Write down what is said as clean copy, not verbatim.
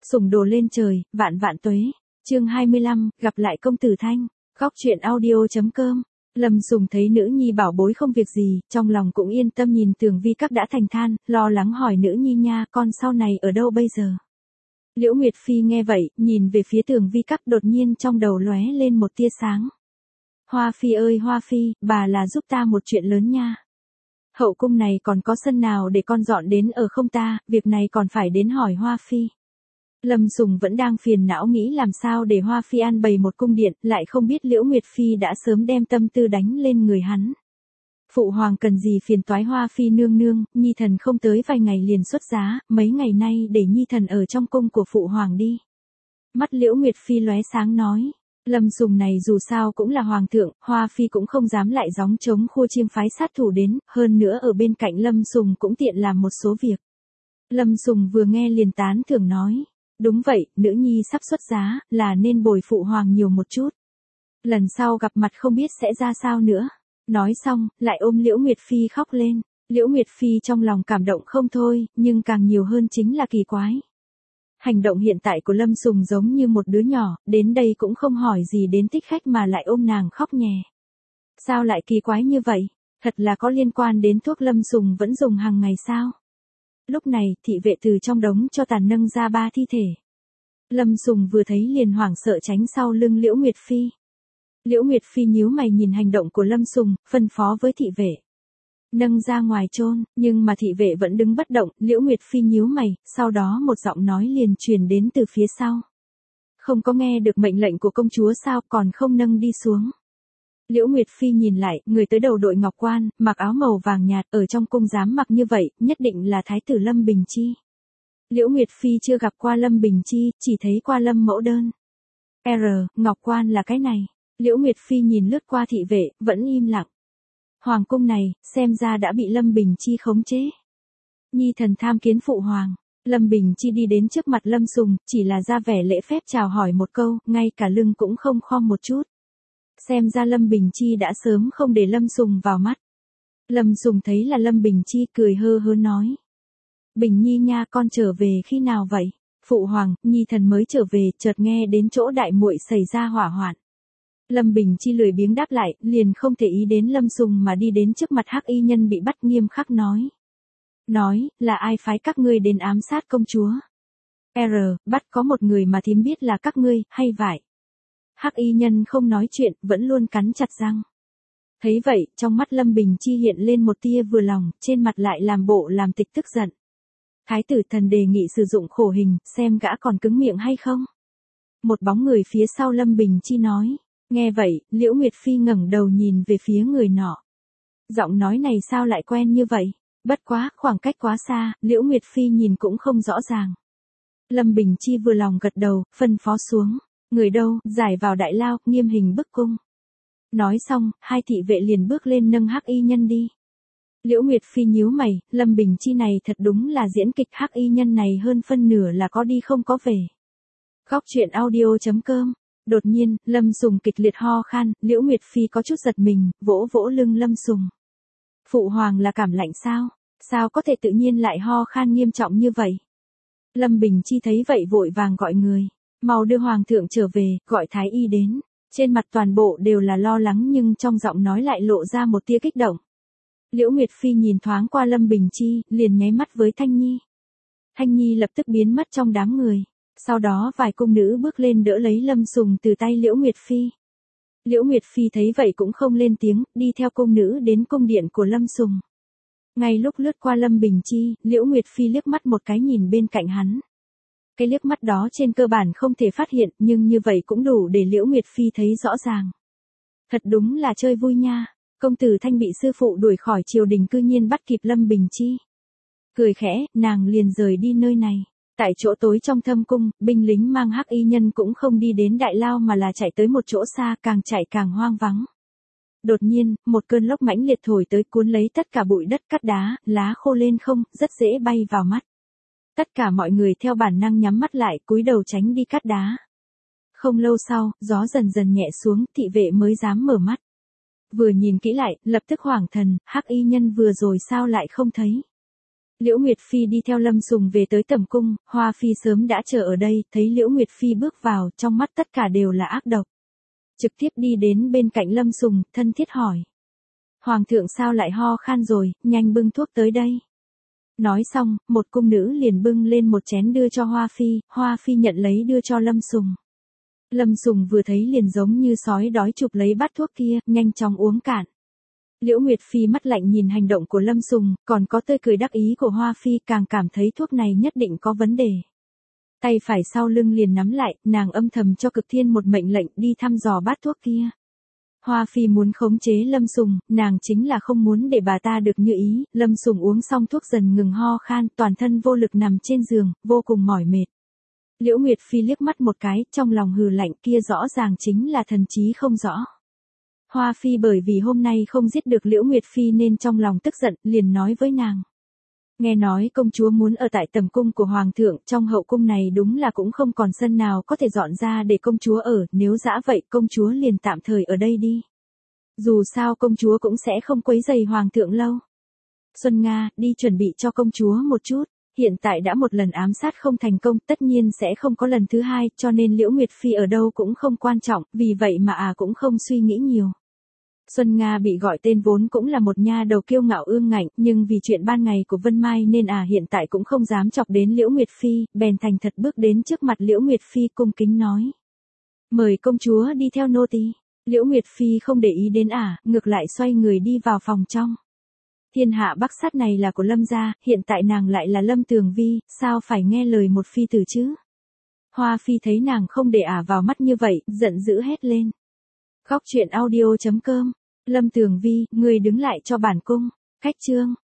Sủng đồ lên trời, vạn vạn tuế. Chương 25, gặp lại công tử Thanh. Góc truyện audio.com. Lâm Sùng thấy nữ nhi bảo bối không việc gì, trong lòng cũng yên tâm, nhìn Tường Vi Các đã thành than, lo lắng hỏi nữ nhi nha, con sau này ở đâu bây giờ? Liễu Nguyệt Phi nghe vậy, nhìn về phía Tường Vi Các, đột nhiên trong đầu lóe lên một tia sáng. Hoa Phi ơi Hoa Phi, bà là giúp ta một chuyện lớn nha. Hậu cung này còn có sân nào để con dọn đến ở không ta, việc này còn phải đến hỏi Hoa Phi. Lâm Sùng vẫn đang phiền não nghĩ làm sao để Hoa Phi an bày một cung điện, lại không biết Liễu Nguyệt Phi đã sớm đem tâm tư đánh lên người hắn. Phụ hoàng cần gì phiền toái Hoa Phi nương nương, nhi thần không tới vài ngày liền xuất giá, mấy ngày nay để nhi thần ở trong cung của phụ hoàng đi. Mắt Liễu Nguyệt Phi lóe sáng nói. Lâm Sùng này dù sao cũng là hoàng thượng, Hoa Phi cũng không dám lại gióng trống khua chiêng phái sát thủ đến, hơn nữa ở bên cạnh Lâm Sùng cũng tiện làm một số việc. Lâm Sùng vừa nghe liền tán thưởng nói. Đúng vậy, nữ nhi sắp xuất giá, là nên bồi phụ hoàng nhiều một chút. Lần sau gặp mặt không biết sẽ ra sao nữa. Nói xong, lại ôm Liễu Nguyệt Phi khóc lên. Liễu Nguyệt Phi trong lòng cảm động không thôi, nhưng càng nhiều hơn chính là kỳ quái. Hành động hiện tại của Lâm Sùng giống như một đứa nhỏ, đến đây cũng không hỏi gì đến thích khách mà lại ôm nàng khóc nhè. Sao lại kỳ quái như vậy? Thật là có liên quan đến thuốc Lâm Sùng vẫn dùng hàng ngày sao? Lúc này, thị vệ từ trong đống cho tàn nâng ra 3 thi thể. Lâm Sùng vừa thấy liền hoảng sợ tránh sau lưng Liễu Nguyệt Phi. Liễu Nguyệt Phi nhíu mày nhìn hành động của Lâm Sùng, phân phó với thị vệ. Nâng ra ngoài chôn, nhưng mà thị vệ vẫn đứng bất động, Liễu Nguyệt Phi nhíu mày, sau đó một giọng nói liền truyền đến từ phía sau. Không có nghe được mệnh lệnh của công chúa sao, còn không nâng đi xuống. Liễu Nguyệt Phi nhìn lại, người tới đầu đội ngọc quan, mặc áo màu vàng nhạt, ở trong cung dám mặc như vậy, nhất định là thái tử Lâm Bình Chi. Liễu Nguyệt Phi chưa gặp qua Lâm Bình Chi, chỉ thấy qua Lâm mẫu đơn. Ngọc quan là cái này. Liễu Nguyệt Phi nhìn lướt qua thị vệ, vẫn im lặng. Hoàng cung này, xem ra đã bị Lâm Bình Chi khống chế. Nhi thần tham kiến phụ hoàng. Lâm Bình Chi đi đến trước mặt Lâm Sùng, chỉ là ra vẻ lễ phép chào hỏi một câu, ngay cả lưng cũng không khom một chút. Xem ra Lâm Bình Chi đã sớm không để Lâm Sùng vào mắt. Lâm Sùng thấy là Lâm Bình Chi cười hơ hơ nói. Bình Nhi nha, con trở về khi nào vậy? Phụ hoàng, Nhi thần mới trở về, chợt nghe đến chỗ đại muội xảy ra hỏa hoạn. Lâm Bình Chi lười biếng đáp lại, liền không thể ý đến Lâm Sùng mà đi đến trước mặt hắc y nhân bị bắt, nghiêm khắc nói. Nói, là ai phái các ngươi đến ám sát công chúa? Bắt có một người mà thím biết là các ngươi, hay vậy? Hắc y nhân không nói chuyện, vẫn luôn cắn chặt răng. Thấy vậy, trong mắt Lâm Bình Chi hiện lên một tia vừa lòng, trên mặt lại làm bộ làm tịch tức giận. Thái tử thần đề nghị sử dụng khổ hình, xem gã còn cứng miệng hay không? Một bóng người phía sau Lâm Bình Chi nói. Nghe vậy, Liễu Nguyệt Phi ngẩng đầu nhìn về phía người nọ. Giọng nói này sao lại quen như vậy? Bất quá, khoảng cách quá xa, Liễu Nguyệt Phi nhìn cũng không rõ ràng. Lâm Bình Chi vừa lòng gật đầu, phân phó xuống. Người đâu, giải vào đại lao, nghiêm hình bức cung. Nói xong, hai thị vệ liền bước lên nâng hắc y nhân đi. Liễu Nguyệt Phi nhíu mày, Lâm Bình Chi này thật đúng là diễn kịch, hắc y nhân này hơn phân nửa là có đi không có về. Góc truyện audio.com. Đột nhiên, Lâm Sùng kịch liệt ho khan, Liễu Nguyệt Phi có chút giật mình, vỗ vỗ lưng Lâm Sùng. Phụ hoàng là cảm lạnh sao? Sao có thể tự nhiên lại ho khan nghiêm trọng như vậy? Lâm Bình Chi thấy vậy vội vàng gọi người. Mau đưa hoàng thượng trở về, gọi thái y đến. Trên mặt toàn bộ đều là lo lắng nhưng trong giọng nói lại lộ ra một tia kích động. Liễu Nguyệt Phi nhìn thoáng qua Lâm Bình Chi, liền nháy mắt với Thanh Nhi. Thanh Nhi lập tức biến mất trong đám người. Sau đó vài cung nữ bước lên đỡ lấy Lâm Sùng từ tay Liễu Nguyệt Phi. Liễu Nguyệt Phi thấy vậy cũng không lên tiếng, đi theo cung nữ đến cung điện của Lâm Sùng. Ngay lúc lướt qua Lâm Bình Chi, Liễu Nguyệt Phi liếc mắt một cái nhìn bên cạnh hắn. Cái liếc mắt đó trên cơ bản không thể phát hiện, nhưng như vậy cũng đủ để Liễu Nguyệt Phi thấy rõ ràng. Thật đúng là chơi vui nha, công tử Thanh bị sư phụ đuổi khỏi triều đình cư nhiên bắt kịp Lâm Bình Chi. Cười khẽ, nàng liền rời đi nơi này. Tại chỗ tối trong thâm cung, binh lính mang hắc y nhân cũng không đi đến đại lao mà là chạy tới một chỗ xa, càng chạy càng hoang vắng. Đột nhiên, một cơn lốc mãnh liệt thổi tới cuốn lấy tất cả bụi đất cát đá, lá khô lên không, rất dễ bay vào mắt. Tất cả mọi người theo bản năng nhắm mắt lại, cúi đầu tránh đi cát đá. Không lâu sau, gió dần dần nhẹ xuống, thị vệ mới dám mở mắt. Vừa nhìn kỹ lại, lập tức hoảng thần, hắc y nhân vừa rồi sao lại không thấy. Liễu Nguyệt Phi đi theo Lâm Sùng về tới tẩm cung, Hoa Phi sớm đã chờ ở đây, thấy Liễu Nguyệt Phi bước vào, trong mắt tất cả đều là ác độc. Trực tiếp đi đến bên cạnh Lâm Sùng, thân thiết hỏi. Hoàng thượng sao lại ho khan rồi, nhanh bưng thuốc tới đây. Nói xong, một cung nữ liền bưng lên một chén đưa cho Hoa Phi nhận lấy đưa cho Lâm Sùng. Lâm Sùng vừa thấy liền giống như sói đói chụp lấy bát thuốc kia, nhanh chóng uống cạn. Liễu Nguyệt Phi mắt lạnh nhìn hành động của Lâm Sùng, còn có tươi cười đắc ý của Hoa Phi, càng cảm thấy thuốc này nhất định có vấn đề. Tay phải sau lưng liền nắm lại, nàng âm thầm cho Cực Thiên một mệnh lệnh đi thăm dò bát thuốc kia. Hoa Phi muốn khống chế Lâm Sùng, nàng chính là không muốn để bà ta được như ý. Lâm Sùng uống xong thuốc dần ngừng ho khan, toàn thân vô lực nằm trên giường, vô cùng mỏi mệt. Liễu Nguyệt Phi liếc mắt một cái, trong lòng hừ lạnh, kia rõ ràng chính là thần trí không rõ. Hoa Phi bởi vì hôm nay không giết được Liễu Nguyệt Phi nên trong lòng tức giận, liền nói với nàng. Nghe nói công chúa muốn ở tại tầm cung của Hoàng thượng, trong hậu cung này đúng là cũng không còn sân nào có thể dọn ra để công chúa ở, nếu dã vậy công chúa liền tạm thời ở đây đi. Dù sao công chúa cũng sẽ không quấy rầy Hoàng thượng lâu. Xuân Nga, đi chuẩn bị cho công chúa một chút. Hiện tại đã một lần ám sát không thành công, tất nhiên sẽ không có lần thứ hai, cho nên Liễu Nguyệt Phi ở đâu cũng không quan trọng, vì vậy mà cũng không suy nghĩ nhiều. Xuân Nga bị gọi tên vốn cũng là một nha đầu kiêu ngạo ương ngạnh, nhưng vì chuyện ban ngày của Vân Mai nên hiện tại cũng không dám chọc đến Liễu Nguyệt Phi, bèn thành thật bước đến trước mặt Liễu Nguyệt Phi cung kính nói. Mời công chúa đi theo nô tỳ. Liễu Nguyệt Phi không để ý đến ngược lại xoay người đi vào phòng trong. Thiên hạ bắc sát này là của Lâm gia, hiện tại nàng lại là Lâm Tường Vi, sao phải nghe lời một phi tử chứ? Hoa Phi thấy nàng không để vào mắt như vậy, giận dữ hét lên. Góc truyện audio.com, Lâm Tường Vi, ngươi đứng lại cho bản cung. Cách chương.